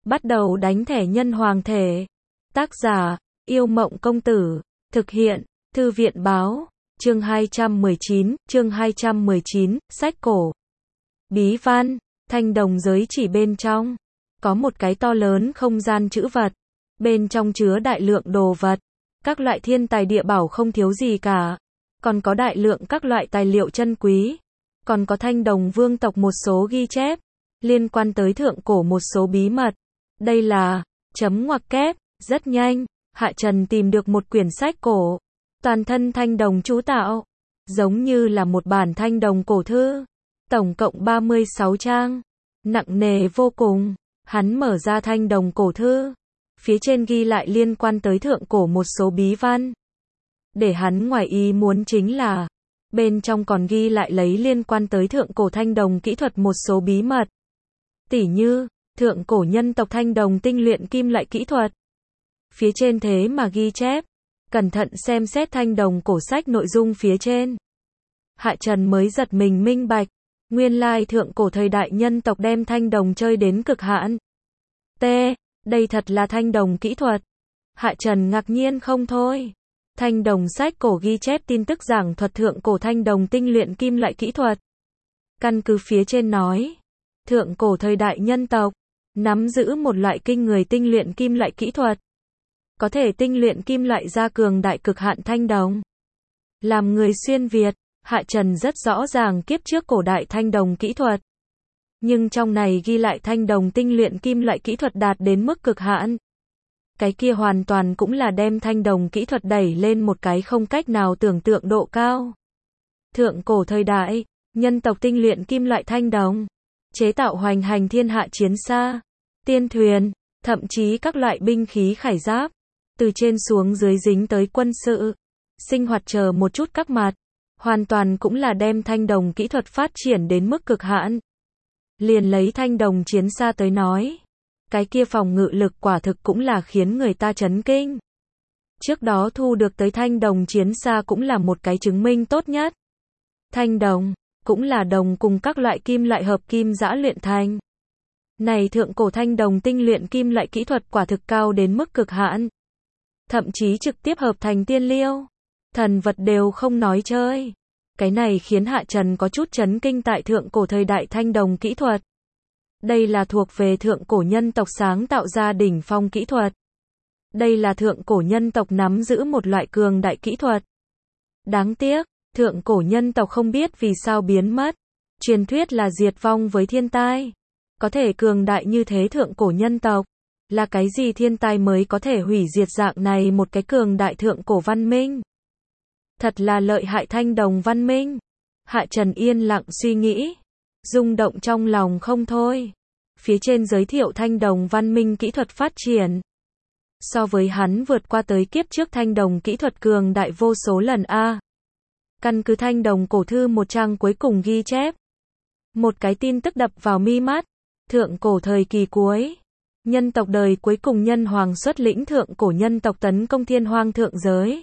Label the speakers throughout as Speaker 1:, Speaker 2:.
Speaker 1: Bắt đầu đánh thẻ nhân hoàng thể. Tác giả, Yêu Mộng Công Tử. Thực hiện, Thư viện Báo. Chương 219, sách cổ. Bí văn, thanh đồng giới chỉ bên trong. Có một cái to lớn không gian trữ vật. Bên trong chứa đại lượng đồ vật. Các loại thiên tài địa bảo không thiếu gì cả. Còn có đại lượng các loại tài liệu chân quý. Còn có thanh đồng vương tộc một số ghi chép. Liên quan tới thượng cổ một số bí mật. Đây là, chấm ngoặc kép, rất nhanh. Hạ Trần tìm được một quyển sách cổ. Toàn thân thanh đồng chú tạo. Giống như là một bản thanh đồng cổ thư. Tổng cộng 36 trang. Nặng nề vô cùng. Hắn mở ra thanh đồng cổ thư. Phía trên ghi lại liên quan tới thượng cổ một số bí văn. Để hắn ngoài ý muốn chính là, bên trong còn ghi lại lấy liên quan tới thượng cổ thanh đồng kỹ thuật một số bí mật. Tỉ như, thượng cổ nhân tộc thanh đồng tinh luyện kim loại kỹ thuật. Phía trên thế mà ghi chép. Cẩn thận xem xét thanh đồng cổ sách nội dung phía trên. Hạ Trần mới giật mình minh bạch. Nguyên lai thượng cổ thời đại nhân tộc đem thanh đồng chơi đến cực hạn. Đây thật là thanh đồng kỹ thuật. Hạ Trần ngạc nhiên không thôi. Thanh đồng sách cổ ghi chép tin tức giảng thuật thượng cổ thanh đồng tinh luyện kim loại kỹ thuật. Căn cứ phía trên nói, thượng cổ thời đại nhân tộc nắm giữ một loại kinh người tinh luyện kim loại kỹ thuật. Có thể tinh luyện kim loại ra cường đại cực hạn thanh đồng. Làm người xuyên Việt, Hạ Trần rất rõ ràng kiếp trước cổ đại thanh đồng kỹ thuật. Nhưng trong này ghi lại thanh đồng tinh luyện kim loại kỹ thuật đạt đến mức cực hạn. Cái kia hoàn toàn cũng là đem thanh đồng kỹ thuật đẩy lên một cái không cách nào tưởng tượng độ cao. Thượng cổ thời đại, nhân tộc tinh luyện kim loại thanh đồng, chế tạo hoành hành thiên hạ chiến xa, tiên thuyền, thậm chí các loại binh khí khải giáp, từ trên xuống dưới dính tới quân sự, sinh hoạt chờ một chút các mặt, hoàn toàn cũng là đem thanh đồng kỹ thuật phát triển đến mức cực hạn. Liền lấy thanh đồng chiến xa tới nói, cái kia phòng ngự lực quả thực cũng là khiến người ta chấn kinh. Trước đó thu được tới thanh đồng chiến xa cũng là một cái chứng minh tốt nhất. Thanh đồng, cũng là đồng cùng các loại kim loại hợp kim giã luyện thành. Này thượng cổ thanh đồng tinh luyện kim loại kỹ thuật quả thực cao đến mức cực hạn. Thậm chí trực tiếp hợp thành tiên liêu. Thần vật đều không nói chơi. Cái này khiến Hạ Trần có chút chấn kinh tại thượng cổ thời đại thanh đồng kỹ thuật. Đây là thuộc về thượng cổ nhân tộc sáng tạo ra đỉnh phong kỹ thuật. Đây là thượng cổ nhân tộc nắm giữ một loại cường đại kỹ thuật. Đáng tiếc, thượng cổ nhân tộc không biết vì sao biến mất. Truyền thuyết là diệt vong với thiên tai. Có thể cường đại như thế thượng cổ nhân tộc. Là cái gì thiên tai mới có thể hủy diệt dạng này một cái cường đại thượng cổ văn minh? Thật là lợi hại thanh đồng văn minh. Hạ Trần yên lặng suy nghĩ. Rung động trong lòng không thôi. Phía trên giới thiệu thanh đồng văn minh kỹ thuật phát triển. So với hắn vượt qua tới kiếp trước thanh đồng kỹ thuật cường đại vô số lần a. Căn cứ thanh đồng cổ thư một trang cuối cùng ghi chép. Một cái tin tức đập vào mi mắt. Thượng cổ thời kỳ cuối. Nhân tộc đời cuối cùng nhân hoàng xuất lĩnh thượng cổ nhân tộc tấn công thiên hoang thượng giới.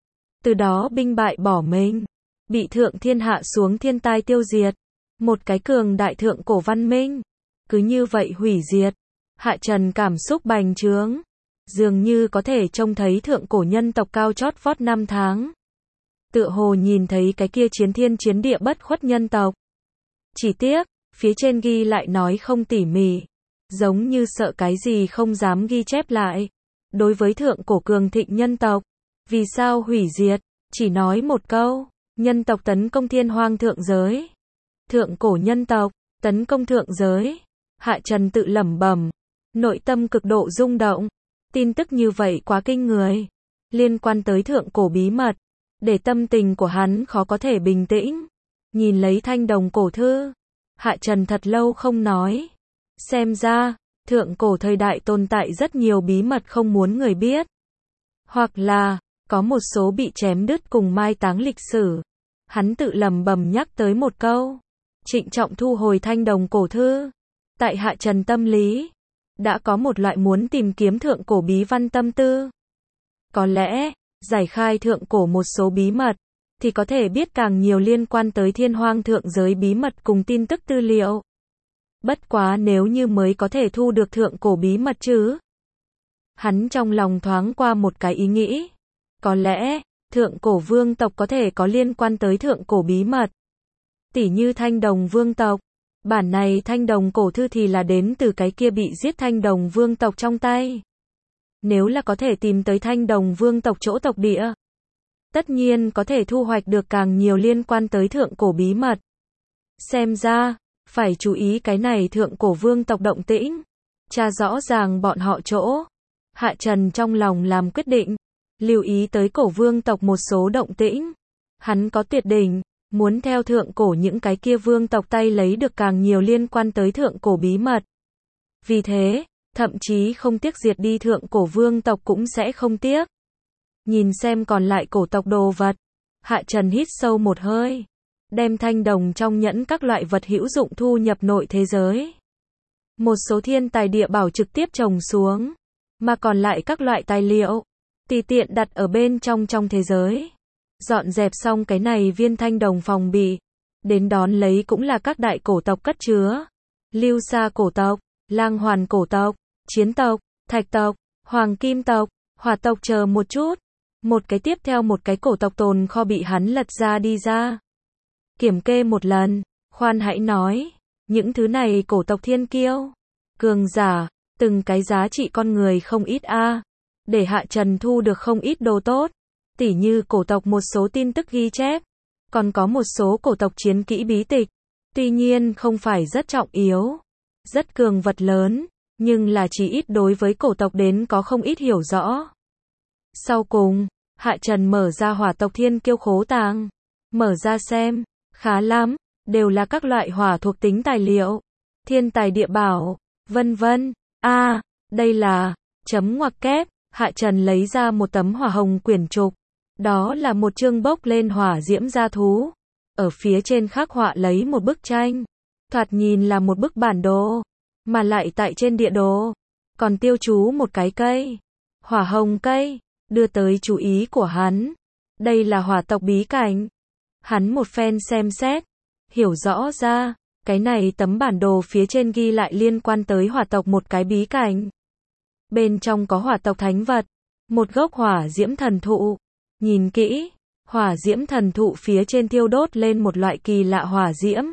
Speaker 1: Từ đó binh bại bỏ mình. Bị thượng thiên hạ xuống thiên tai tiêu diệt. Một cái cường đại thượng cổ văn minh. Cứ như vậy hủy diệt. Hạ Trần cảm xúc bành trướng. Dường như có thể trông thấy thượng cổ nhân tộc cao chót vót năm tháng. Tựa hồ nhìn thấy cái kia chiến thiên chiến địa bất khuất nhân tộc. Chỉ tiếc, phía trên ghi lại nói không tỉ mỉ. Giống như sợ cái gì không dám ghi chép lại. Đối với thượng cổ cường thịnh nhân tộc. Vì sao hủy diệt? Chỉ nói một câu. Nhân tộc tấn công thiên hoang thượng giới. Thượng cổ nhân tộc, tấn công thượng giới. Hạ Trần tự lẩm bẩm. Nội tâm cực độ rung động. Tin tức như vậy quá kinh người. Liên quan tới thượng cổ bí mật. Để tâm tình của hắn khó có thể bình tĩnh. Nhìn lấy thanh đồng cổ thư. Hạ Trần thật lâu không nói. Xem ra, thượng cổ thời đại tồn tại rất nhiều bí mật không muốn người biết. Hoặc là, có một số bị chém đứt cùng mai táng lịch sử. Hắn tự lẩm bẩm nhắc tới một câu. Trịnh trọng thu hồi thanh đồng cổ thư. Tại Hạ Trần tâm lý, đã có một loại muốn tìm kiếm thượng cổ bí văn tâm tư. Có lẽ, giải khai thượng cổ một số bí mật, thì có thể biết càng nhiều liên quan tới thiên hoang thượng giới bí mật cùng tin tức tư liệu. Bất quá nếu như mới có thể thu được thượng cổ bí mật chứ. Hắn trong lòng thoáng qua một cái ý nghĩ. Có lẽ, thượng cổ vương tộc có thể có liên quan tới thượng cổ bí mật. Tỉ như thanh đồng vương tộc. Bản này thanh đồng cổ thư thì là đến từ cái kia bị giết thanh đồng vương tộc trong tay. Nếu là có thể tìm tới thanh đồng vương tộc chỗ tộc địa, tất nhiên có thể thu hoạch được càng nhiều liên quan tới thượng cổ bí mật. Xem ra, phải chú ý cái này thượng cổ vương tộc động tĩnh. Tra rõ ràng bọn họ chỗ. Hạ Trần trong lòng làm quyết định. Lưu ý tới cổ vương tộc một số động tĩnh. Hắn có tuyệt đỉnh. Muốn theo thượng cổ những cái kia vương tộc tay lấy được càng nhiều liên quan tới thượng cổ bí mật. Vì thế, thậm chí không tiếc diệt đi thượng cổ vương tộc cũng sẽ không tiếc. Nhìn xem còn lại cổ tộc đồ vật. Hạ Trần hít sâu một hơi. Đem thanh đồng trong nhẫn các loại vật hữu dụng thu nhập nội thế giới. Một số thiên tài địa bảo trực tiếp trồng xuống. Mà còn lại các loại tài liệu. Tùy tiện đặt ở bên trong thế giới. Dọn dẹp xong cái này viên thanh đồng phòng bị. Đến đón lấy cũng là các đại cổ tộc cất chứa. Lưu Sa cổ tộc, Lang Hoàn cổ tộc, Chiến tộc, Thạch tộc, Hoàng Kim tộc, Hỏa tộc chờ một chút. Một cái tiếp theo một cái cổ tộc tồn kho bị hắn lật ra đi ra. Kiểm kê một lần, khoan hãy nói. Những thứ này cổ tộc thiên kiêu, cường giả, từng cái giá trị con người không ít a. Để Hạ Trần thu được không ít đồ tốt. Tỉ như cổ tộc một số tin tức ghi chép. Còn có một số cổ tộc chiến kỹ bí tịch. Tuy nhiên không phải rất trọng yếu. Rất cường vật lớn. Nhưng là chỉ ít đối với cổ tộc đến có không ít hiểu rõ. Sau cùng, Hạ Trần mở ra hỏa tộc thiên kiêu khố tàng. Mở ra xem. Khá lắm. Đều là các loại hỏa thuộc tính tài liệu. Thiên tài địa bảo. Vân vân. Đây là. Chấm ngoặc kép. Hạ Trần lấy ra một tấm hỏa hồng quyển trục. Đó là một chương bốc lên hỏa diễm gia thú. Ở phía trên khắc họa lấy một bức tranh. Thoạt nhìn là một bức bản đồ. Mà lại tại trên địa đồ. Còn tiêu chú một cái cây. Hỏa hồng cây. Đưa tới chú ý của hắn. Đây là hỏa tộc bí cảnh. Hắn một phen xem xét. Hiểu rõ ra. Cái này tấm bản đồ phía trên ghi lại liên quan tới hỏa tộc một cái bí cảnh. Bên trong có hỏa tộc thánh vật. Một gốc hỏa diễm thần thụ. Nhìn kỹ, hỏa diễm thần thụ phía trên thiêu đốt lên một loại kỳ lạ hỏa diễm.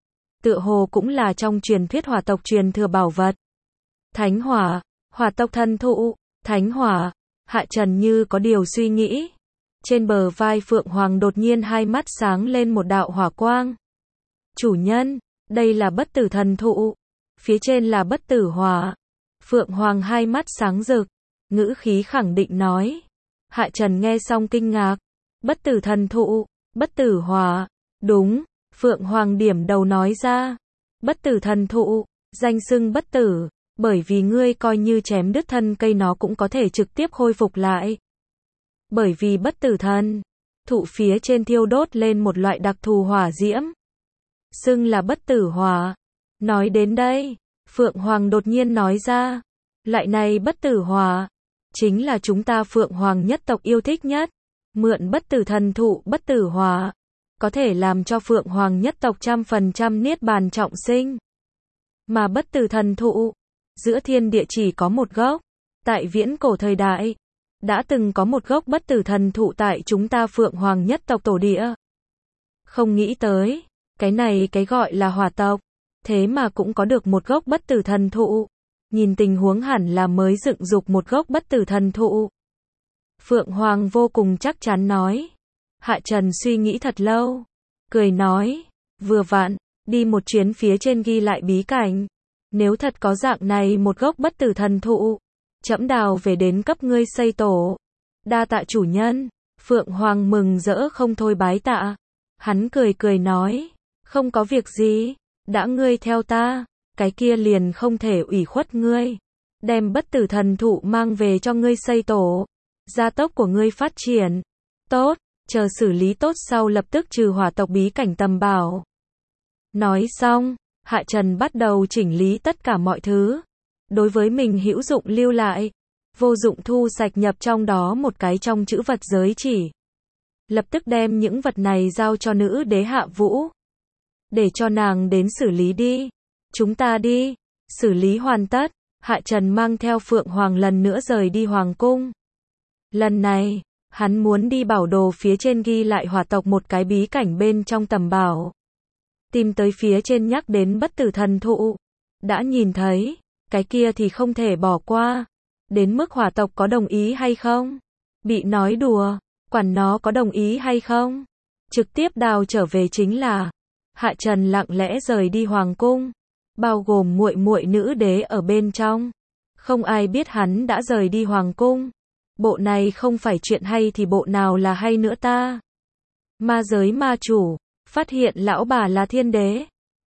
Speaker 1: Tựa hồ cũng là trong truyền thuyết hỏa tộc truyền thừa bảo vật. Thánh hỏa, hỏa tộc thần thụ, thánh hỏa. Hạ Trần như có điều suy nghĩ. Trên bờ vai Phượng Hoàng đột nhiên hai mắt sáng lên một đạo hỏa quang. Chủ nhân, đây là bất tử thần thụ. Phía trên là bất tử hỏa. Phượng Hoàng hai mắt sáng rực. Ngữ khí khẳng định nói. Hạ Trần nghe xong kinh ngạc. Bất tử thần thụ, bất tử hỏa. Đúng, Phượng Hoàng điểm đầu nói ra. Bất tử thần thụ, danh xưng bất tử. Bởi vì ngươi coi như chém đứt thân cây nó cũng có thể trực tiếp khôi phục lại. Bởi vì bất tử thần thụ phía trên thiêu đốt lên một loại đặc thù hỏa diễm. Xưng là bất tử hỏa. Nói đến đây, Phượng Hoàng đột nhiên nói ra. Loại này bất tử hỏa chính là chúng ta Phượng Hoàng nhất tộc yêu thích nhất. Mượn bất tử thần thụ bất tử hỏa. Có thể làm cho Phượng Hoàng nhất tộc 100% niết bàn trọng sinh. Mà bất tử thần thụ, giữa thiên địa chỉ có một gốc. Tại viễn cổ thời đại, đã từng có một gốc bất tử thần thụ tại chúng ta Phượng Hoàng nhất tộc tổ địa. Không nghĩ tới, cái này cái gọi là hỏa tộc. Thế mà cũng có được một gốc bất tử thần thụ. Nhìn tình huống hẳn là mới dựng dục một gốc bất tử thần thụ. Phượng Hoàng vô cùng chắc chắn nói. Hạ Trần suy nghĩ thật lâu. Cười nói. Vừa vặn, đi một chuyến phía trên ghi lại bí cảnh. Nếu thật có dạng này một gốc bất tử thần thụ. Trẫm đào về đến cấp ngươi xây tổ. Đa tạ chủ nhân. Phượng Hoàng mừng rỡ không thôi bái tạ. Hắn cười cười nói. Không có việc gì. Đã ngươi theo ta. Cái kia liền không thể ủy khuất ngươi. Đem bất tử thần thụ mang về cho ngươi xây tổ. Gia tốc của ngươi phát triển. Tốt, chờ xử lý tốt sau lập tức trừ hỏa tộc bí cảnh tầm bảo. Nói xong, Hạ Trần bắt đầu chỉnh lý tất cả mọi thứ. Đối với mình hữu dụng lưu lại. Vô dụng thu sạch nhập trong đó một cái trong chữ vật giới chỉ. Lập tức đem những vật này giao cho nữ đế Hạ Vũ. Để cho nàng đến xử lý đi. Chúng ta đi. Xử lý hoàn tất, Hạ Trần mang theo Phượng Hoàng lần nữa rời đi Hoàng cung. Lần này, hắn muốn đi bảo đồ phía trên ghi lại hỏa tộc một cái bí cảnh bên trong tầm bảo. Tìm tới phía trên nhắc đến bất tử thần thụ. Đã nhìn thấy, cái kia thì không thể bỏ qua. Đến mức hỏa tộc có đồng ý hay không? Bị nói đùa, quản nó có đồng ý hay không? Trực tiếp đào trở về chính là. Hạ Trần lặng lẽ rời đi Hoàng cung, bao gồm muội muội nữ đế ở bên trong. Không ai biết hắn đã rời đi Hoàng cung. Bộ này không phải chuyện hay thì bộ nào là hay nữa ta? Ma giới ma chủ, phát hiện lão bà là thiên đế.